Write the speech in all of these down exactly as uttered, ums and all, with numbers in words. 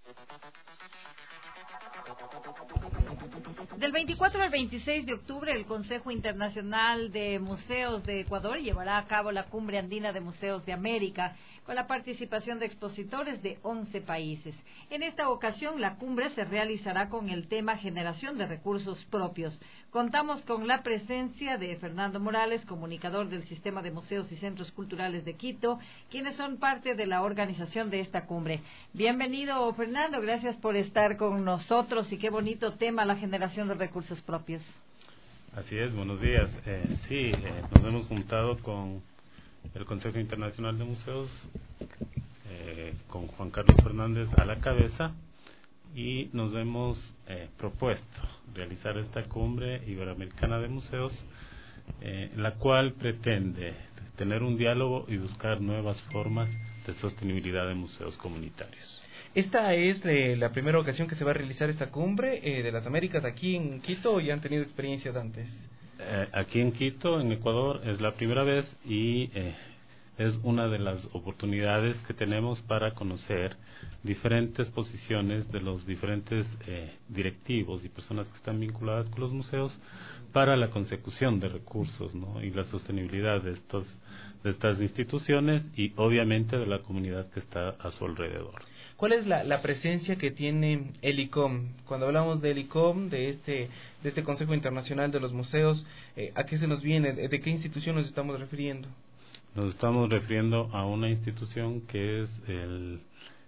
Del veinticuatro al veintiséis de octubre, el Consejo Internacional de Museos de Ecuador llevará a cabo la Cumbre Andina de Museos de América, con la participación de expositores de once países. En esta ocasión, la cumbre se realizará con el tema Generación de Recursos Propios. Contamos con la presencia de Fernando Morales, comunicador del Sistema de Museos y Centros Culturales de Quito, quienes son parte de la organización de esta cumbre. Bienvenido, Fernando, gracias por estar con nosotros y qué bonito tema, la generación de recursos propios. Así es, buenos días. Eh, sí, eh, nos hemos juntado con el Consejo Internacional de Museos, eh, con Juan Carlos Fernández a la cabeza, y nos hemos eh, propuesto realizar esta cumbre iberoamericana de museos, eh, la cual pretende tener un diálogo y buscar nuevas formas de sostenibilidad de museos comunitarios. ¿Esta es eh, la primera ocasión que se va a realizar esta cumbre eh, de las Américas aquí en Quito o ya han tenido experiencias antes? Eh, aquí en Quito, en Ecuador, es la primera vez y eh, es una de las oportunidades que tenemos para conocer diferentes posiciones de los diferentes eh, directivos y personas que están vinculadas con los museos para la consecución de recursos, ¿no? Y la sostenibilidad de estos de estas instituciones y obviamente de la comunidad que está a su alrededor. ¿Cuál es la, la presencia que tiene el I C O M? Cuando hablamos del I C O M, de este de este Consejo Internacional de los Museos, eh, ¿a qué se nos viene? ¿De qué institución nos estamos refiriendo? Nos estamos refiriendo a una institución que es el,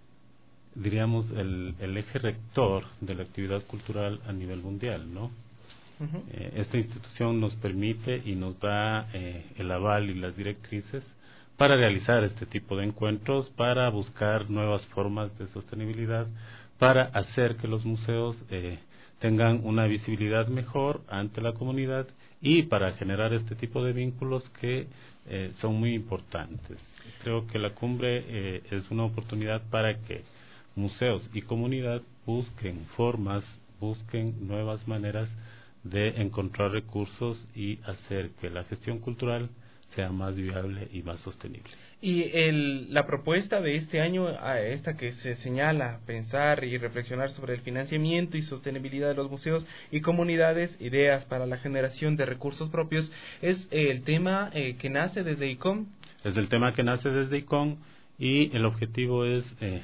diríamos, el, el eje rector de la actividad cultural a nivel mundial, ¿no? Uh-huh. Eh, esta institución nos permite y nos da eh, el aval y las directrices para realizar este tipo de encuentros, para buscar nuevas formas de sostenibilidad, para hacer que los museos eh, tengan una visibilidad mejor ante la comunidad y para generar este tipo de vínculos que eh, son muy importantes. Creo que la cumbre eh, es una oportunidad para que museos y comunidad busquen formas, busquen nuevas maneras de encontrar recursos y hacer que la gestión cultural sea más viable y más sostenible. Y el, la propuesta de este año, esta que se señala, pensar y reflexionar sobre el financiamiento y sostenibilidad de los museos y comunidades, ideas para la generación de recursos propios, es el tema eh, que nace desde I C O M. Es el tema que nace desde I C O M y el objetivo es eh,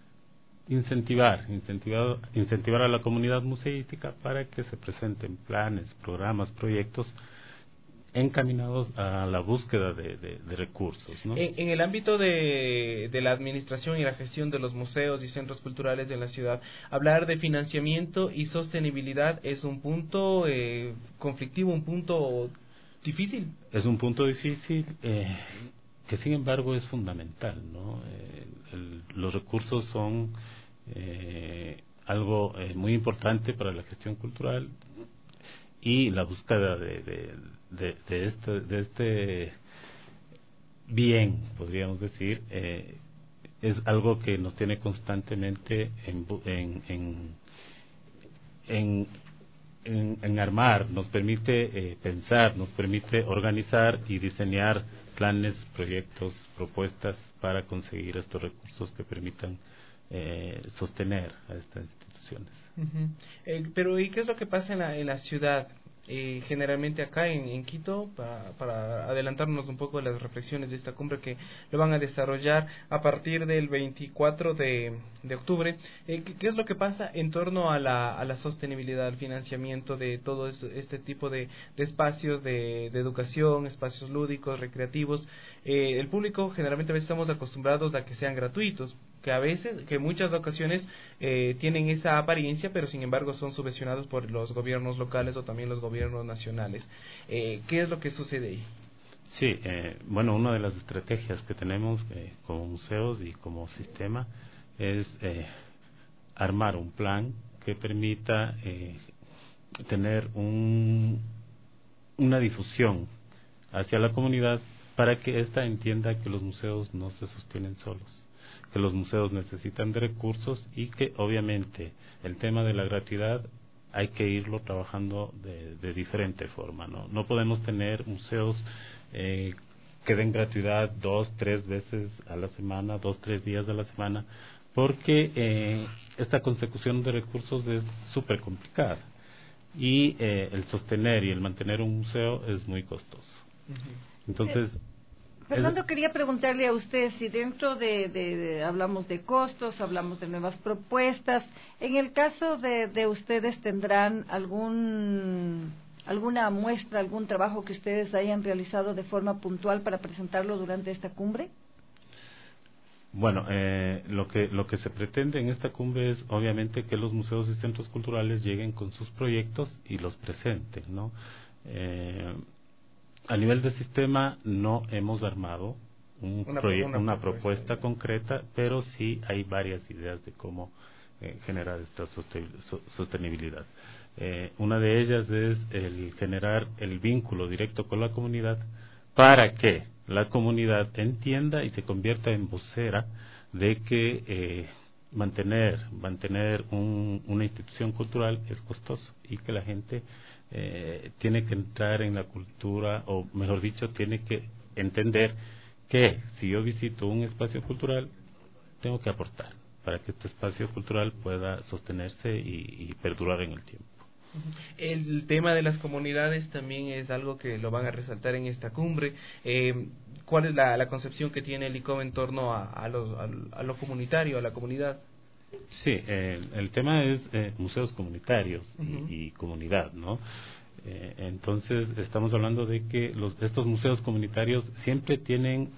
incentivar, incentivar, incentivar a la comunidad museística para que se presenten planes, programas, proyectos encaminados a la búsqueda de, de, de recursos, ¿no? En, en el ámbito de, de la administración y la gestión de los museos y centros culturales de la ciudad, hablar de financiamiento y sostenibilidad es un punto eh, conflictivo, un punto difícil. Es un punto difícil eh, que sin embargo es fundamental, ¿no? Eh, el, los recursos son eh, algo eh, muy importante para la gestión cultural y la búsqueda de, de, de, de, este, de este bien, podríamos decir, eh, es algo que nos tiene constantemente en, en, en, en, en, en armar, nos permite eh, pensar, nos permite organizar y diseñar planes, proyectos, propuestas para conseguir estos recursos que permitan eh, sostener a estas instituciones. Uh-huh. eh, pero ¿y qué es lo que pasa en la, en la ciudad? Eh, generalmente acá en, en Quito, para, para adelantarnos un poco de las reflexiones de esta cumbre que lo van a desarrollar a partir del veinticuatro de, de octubre, eh, ¿qué, ¿qué es lo que pasa en torno a la, a la sostenibilidad, al financiamiento de todo este, este tipo de, de espacios de, de educación, espacios lúdicos, recreativos? Eh, el público generalmente a veces estamos acostumbrados a que sean gratuitos, que a veces, que en muchas ocasiones eh, tienen esa apariencia, pero sin embargo son subvencionados por los gobiernos locales o también los gobiernos nacionales. Eh, ¿Qué es lo que sucede ahí? Sí, eh, bueno, una de las estrategias que tenemos eh, como museos y como sistema es eh, armar un plan que permita eh, tener un, una difusión hacia la comunidad para que ésta entienda que los museos no se sostienen solos, que los museos necesitan de recursos y que obviamente el tema de la gratuidad hay que irlo trabajando de, de diferente forma, ¿no? No podemos tener museos eh, que den gratuidad dos, tres veces a la semana, dos, tres días a la semana, porque eh, esta consecución de recursos es súper complicada y eh, el sostener y el mantener un museo es muy costoso. Uh-huh. Entonces, eh, Fernando, es... quería preguntarle a usted si dentro de, de, de, hablamos de costos, hablamos de nuevas propuestas, en el caso de, de ustedes, ¿tendrán algún alguna muestra, algún trabajo que ustedes hayan realizado de forma puntual para presentarlo durante esta cumbre? Bueno, eh, lo que lo que se pretende en esta cumbre es obviamente que los museos y centros culturales lleguen con sus proyectos y los presenten, ¿no? Eh, a nivel de sistema no hemos armado un una, proye- una, una propuesta, propuesta concreta, pero sí hay varias ideas de cómo eh, generar esta sostenibilidad. Eh, una de ellas es el generar el vínculo directo con la comunidad para que la comunidad entienda y se convierta en vocera de que eh, mantener mantener un, una institución cultural es costoso y que la gente eh, tiene que entrar en la cultura, o mejor dicho, tiene que entender que si yo visito un espacio cultural tengo que aportar para que este espacio cultural pueda sostenerse y, y perdurar en el tiempo. El tema de las comunidades también es algo que lo van a resaltar en esta cumbre. Eh, ¿Cuál es la, la concepción que tiene el I C O M en torno a, a, lo, a, a lo comunitario, a la comunidad? Sí, eh, el tema es eh, museos comunitarios uh-huh. y, y comunidad, ¿no? Eh, entonces estamos hablando de que los, estos museos comunitarios siempre tienen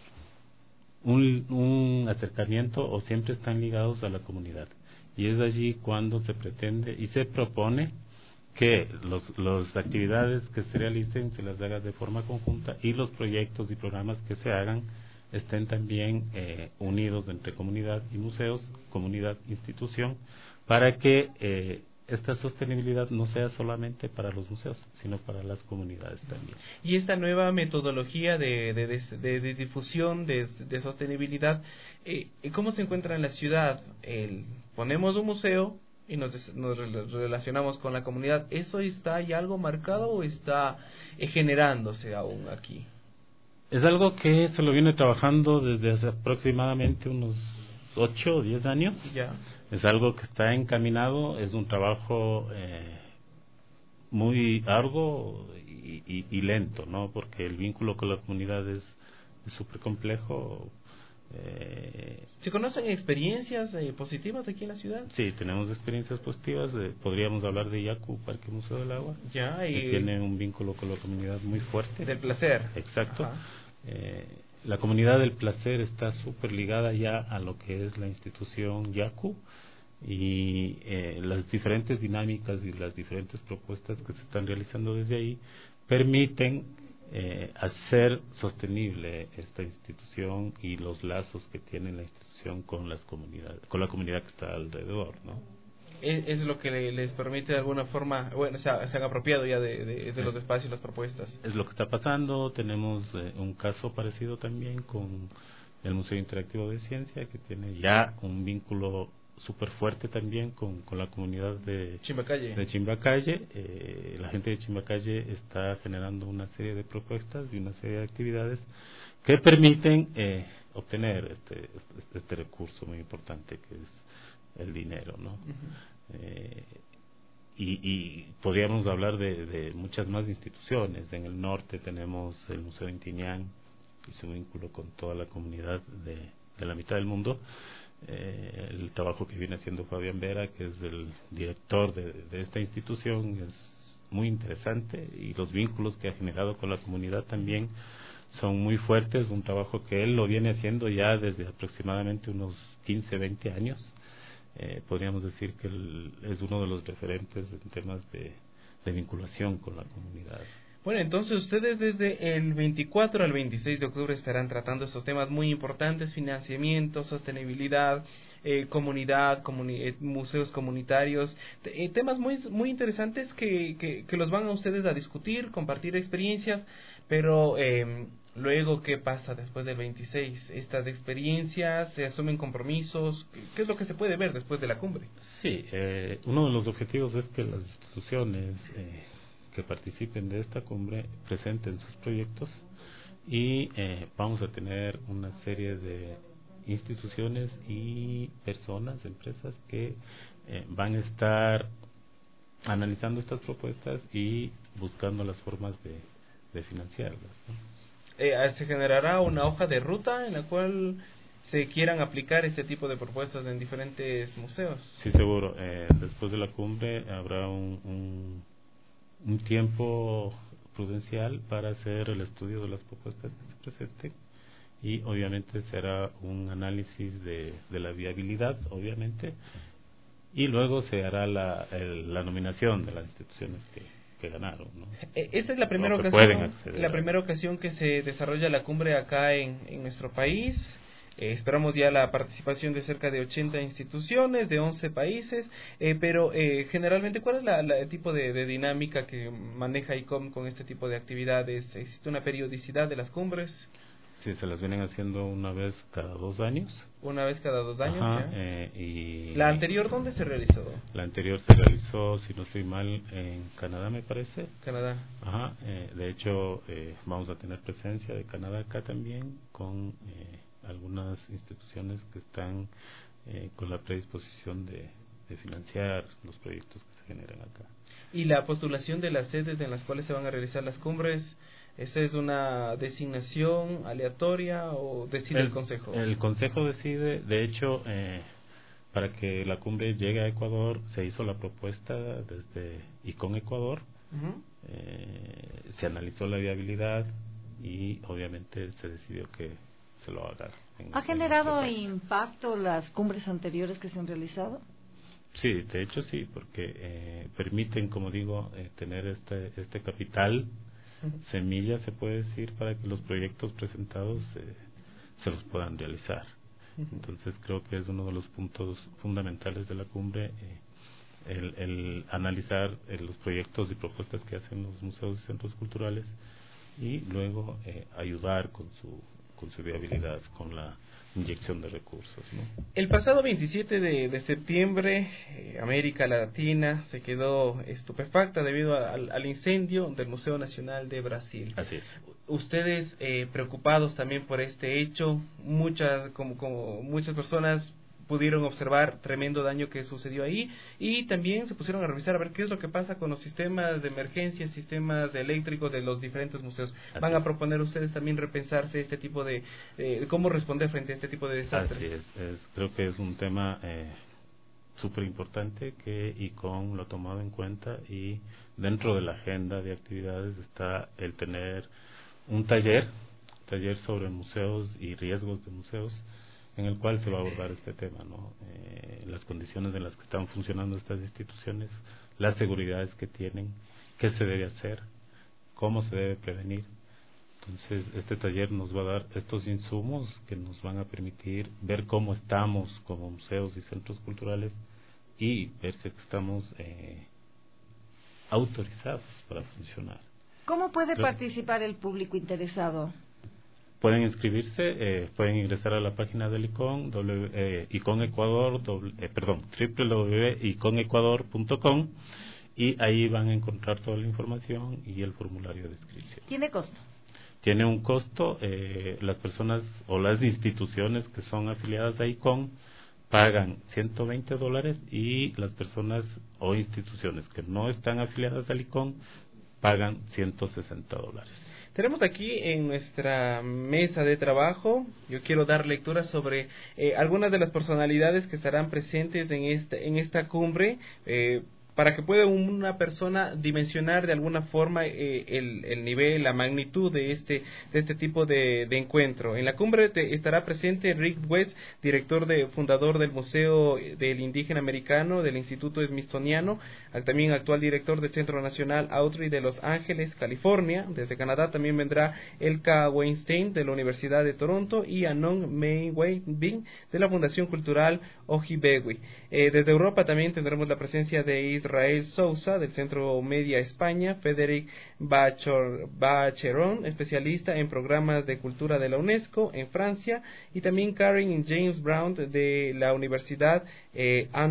un, un acercamiento o siempre están ligados a la comunidad. Y es allí cuando se pretende y se propone que los, las actividades que se realicen se las haga de forma conjunta y los proyectos y programas que se hagan estén también eh, unidos entre comunidad y museos, comunidad, institución, para que eh, esta sostenibilidad no sea solamente para los museos, sino para las comunidades también. Y esta nueva metodología de, de, de, de difusión, de, de sostenibilidad, eh, ¿cómo se encuentra en la ciudad? El, ponemos un museo y nos, nos relacionamos con la comunidad. ¿Eso está ya algo marcado o está eh, generándose aún aquí? Es algo que se lo viene trabajando desde hace aproximadamente unos ocho o diez años. Ya. Es algo que está encaminado, es un trabajo eh, muy arduo y, y, y lento, ¿no? Porque el vínculo con la comunidad es súper complejo. Eh, ¿Se conocen experiencias eh, positivas aquí en la ciudad? Sí, tenemos experiencias positivas. Eh, podríamos hablar de Yaku, Parque Museo del Agua, ya, y que tiene un vínculo con la comunidad muy fuerte. Del placer. Exacto. Eh, la comunidad del placer está súper ligada ya a lo que es la institución Yaku y eh, las diferentes dinámicas y las diferentes propuestas que se están realizando desde ahí permiten Eh, hacer sostenible esta institución y los lazos que tiene la institución con las comunidades, con la comunidad que está alrededor, ¿no? Es, es lo que le, les permite de alguna forma, bueno, se, ha, se han apropiado ya de, de, de los espacios, las propuestas. Es lo que está pasando. Tenemos eh, un caso parecido también con el Museo Interactivo de Ciencia, que tiene ya un vínculo súper fuerte también con, con la comunidad de Chimbacalle. De Chimbacalle. Eh, la gente de Chimbacalle está generando una serie de propuestas y una serie de actividades que permiten eh, obtener este, este, este recurso muy importante que es el dinero, ¿no? Uh-huh. eh, y, y podríamos hablar de, de muchas más instituciones. En el norte tenemos el Museo Intiñán, que es un vínculo con toda la comunidad de, de la mitad del mundo. Eh, el trabajo que viene haciendo Fabián Vera, que es el director de, de esta institución, es muy interesante y los vínculos que ha generado con la comunidad también son muy fuertes. Un trabajo que él lo viene haciendo ya desde aproximadamente unos quince, veinte años. Eh, podríamos decir que él es uno de los referentes en temas de, de vinculación con la comunidad. Bueno, entonces ustedes desde el veinticuatro al veintiséis de octubre estarán tratando estos temas muy importantes: financiamiento, sostenibilidad, eh, comunidad, comuni- eh, museos comunitarios, eh, temas muy muy interesantes que, que, que los van a ustedes a discutir, compartir experiencias, pero eh, luego, ¿qué pasa después del veintiséis? ¿Estas experiencias se asumen compromisos? ¿Qué es lo que se puede ver después de la cumbre? Sí, eh, uno de los objetivos es que las instituciones eh, que participen de esta cumbre presenten sus proyectos y eh, vamos a tener una serie de instituciones y personas, empresas que eh, van a estar analizando estas propuestas y buscando las formas de, de financiarlas, ¿no? Eh, ¿Se generará una hoja de ruta en la cual se quieran aplicar este tipo de propuestas en diferentes museos? Sí, seguro. Eh, después de la cumbre habrá un, un, un tiempo prudencial para hacer el estudio de las propuestas que se presenten y obviamente será un análisis de, de la viabilidad, obviamente, y luego se hará la, el, la nominación de las instituciones que, que ganaron, ¿no? Esta es la primera o que ocasión, la primera ocasión que se desarrolla la cumbre acá en, en nuestro país. Eh, esperamos ya la participación de cerca de ochenta instituciones de once países, eh, pero eh, generalmente, ¿cuál es la, la, el tipo de, de dinámica que maneja I C O M con este tipo de actividades? ¿Existe una periodicidad de las cumbres? Sí, se las vienen haciendo una vez cada dos años. Una vez cada dos años, Ajá, ¿ya? Eh, y ¿La anterior dónde se realizó? La anterior se realizó, si no estoy mal, en Canadá, me parece. Canadá. Ajá, eh, de hecho, eh, vamos a tener presencia de Canadá acá también, con eh, algunas instituciones que están eh, con la predisposición de, de financiar los proyectos que se generan acá. ¿Y la postulación de las sedes en las cuales se van a realizar las cumbres? ¿Esa es una designación aleatoria o decide el, el Consejo? El Consejo decide. De hecho, eh, para que la cumbre llegue a Ecuador, se hizo la propuesta desde I C O M Ecuador, uh-huh. eh, se analizó la viabilidad y obviamente se decidió que se lo haga. En, ¿Ha generado impacto las cumbres anteriores que se han realizado? Sí, de hecho sí, porque eh, permiten, como digo, eh, tener este, este capital, uh-huh. semilla, se puede decir, para que los proyectos presentados eh, se los puedan realizar. Uh-huh. Entonces creo que es uno de los puntos fundamentales de la cumbre, eh, el, el analizar eh, los proyectos y propuestas que hacen los museos y centros culturales y luego eh, ayudar con su, con su viabilidad, con la inyección de recursos, ¿no? El pasado veintisiete de, de septiembre, eh, América Latina se quedó estupefacta debido a, al, al incendio del Museo Nacional de Brasil. Así es. Ustedes eh, preocupados también por este hecho, muchas como, como muchas personas pudieron observar tremendo daño que sucedió ahí y también se pusieron a revisar a ver qué es lo que pasa con los sistemas de emergencia, sistemas eléctricos de los diferentes museos. Así ¿Van a es. proponer ustedes también repensarse este tipo de, eh, cómo responder frente a este tipo de desastres? Así es, es creo que es un tema eh, súper importante que I C O M lo ha tomado en cuenta y dentro de la agenda de actividades está el tener un taller, taller sobre museos y riesgos de museos, en el cual se va a abordar este tema, ¿no? Eh, las condiciones en las que están funcionando estas instituciones, las seguridades que tienen, qué se debe hacer, cómo se debe prevenir. Entonces, este taller nos va a dar estos insumos que nos van a permitir ver cómo estamos como museos y centros culturales y ver si estamos eh, autorizados para funcionar. ¿Cómo puede Creo participar el público interesado? Pueden inscribirse, eh, pueden ingresar a la página del I C O M, w, eh, I C O M Ecuador, doble, eh, perdón, doble u doble u doble u punto i c o m ecuador punto com y ahí van a encontrar toda la información y el formulario de inscripción. ¿Tiene costo? Tiene un costo, eh, las personas o las instituciones que son afiliadas a I C O M pagan ciento veinte dólares y las personas o instituciones que no están afiliadas al I C O M pagan ciento sesenta dólares. Tenemos aquí en nuestra mesa de trabajo, yo quiero dar lectura sobre eh, algunas de las personalidades que estarán presentes en esta, en esta cumbre, eh, para que pueda una persona dimensionar de alguna forma eh, el, el nivel, la magnitud de este de este tipo de, de encuentro. En la cumbre te, estará presente Rick West, director de fundador del Museo del Indígena Americano del Instituto Smithsoniano, también actual director del Centro Nacional Autry de Los Ángeles, California. Desde Canadá también vendrá Elka Weinstein de la Universidad de Toronto y Anon Mei-Wei-Bing de la Fundación Cultural Ojibegui. Eh, desde Europa también tendremos la presencia de Israel Israel Sousa del Centro Media España, Federic Bacheron, especialista en programas de cultura de la UNESCO en Francia, y también Karen James Brown de la Universidad eh, Andrés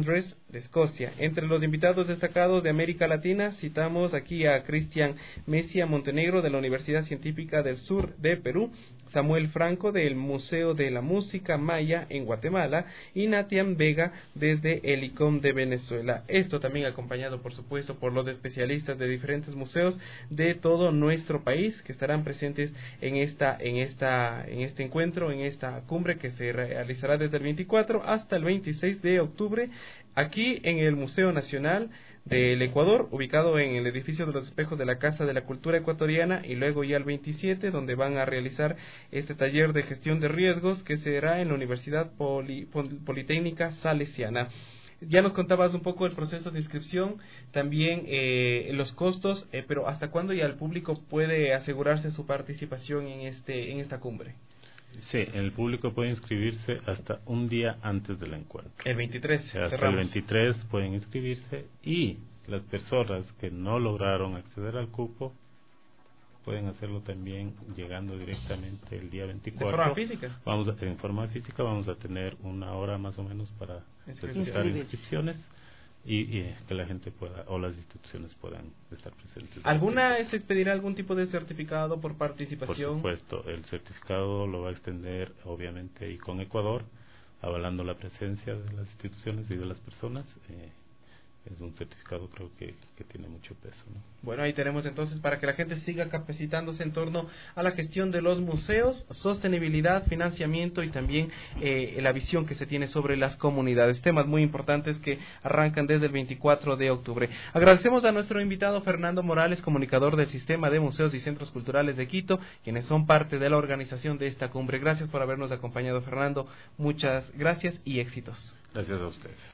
de Escocia. Entre los invitados destacados de América Latina citamos aquí a Cristian Mesia Montenegro de la Universidad Científica del Sur de Perú, Samuel Franco del Museo de la Música Maya en Guatemala y Natian Vega desde el I C O M de Venezuela. Esto también acompañado, por supuesto, por los especialistas de diferentes museos de todo nuestro país que estarán presentes en esta en esta en este encuentro, en esta cumbre que se realizará desde el veinticuatro hasta el veintiséis de octubre aquí en el Museo Nacional del Ecuador, ubicado en el edificio de los espejos de la Casa de la Cultura Ecuatoriana, y luego ya el veintisiete, donde van a realizar este taller de gestión de riesgos que será en la Universidad Poli, Politécnica Salesiana. Ya nos contabas un poco el proceso de inscripción, también eh, los costos, eh, pero ¿hasta cuándo ya el público puede asegurarse su participación en este en esta cumbre? Sí, el público puede inscribirse hasta un día antes del encuentro. El veintitrés. O sea, hasta el veintitrés pueden inscribirse, y las personas que no lograron acceder al cupo pueden hacerlo también llegando directamente el día veinticuatro. ¿De forma física? Vamos a, en forma física vamos a tener una hora más o menos para solicitar inscripciones. Y, y que la gente pueda, o las instituciones puedan estar presentes. ¿Alguna se expedirá algún tipo de certificado por participación? Por supuesto, el certificado lo va a extender obviamente y con Ecuador, avalando la presencia de las instituciones y de las personas. Eh, es un certificado, creo que, que tiene mucho peso, ¿no? Bueno, ahí tenemos entonces para que la gente siga capacitándose en torno a la gestión de los museos, sostenibilidad, financiamiento y también eh, la visión que se tiene sobre las comunidades. Temas muy importantes que arrancan desde el veinticuatro de octubre. Agradecemos a nuestro invitado Fernando Morales, comunicador del Sistema de Museos y Centros Culturales de Quito, quienes son parte de la organización de esta cumbre. Gracias por habernos acompañado, Fernando. Muchas gracias y éxitos. Gracias a ustedes.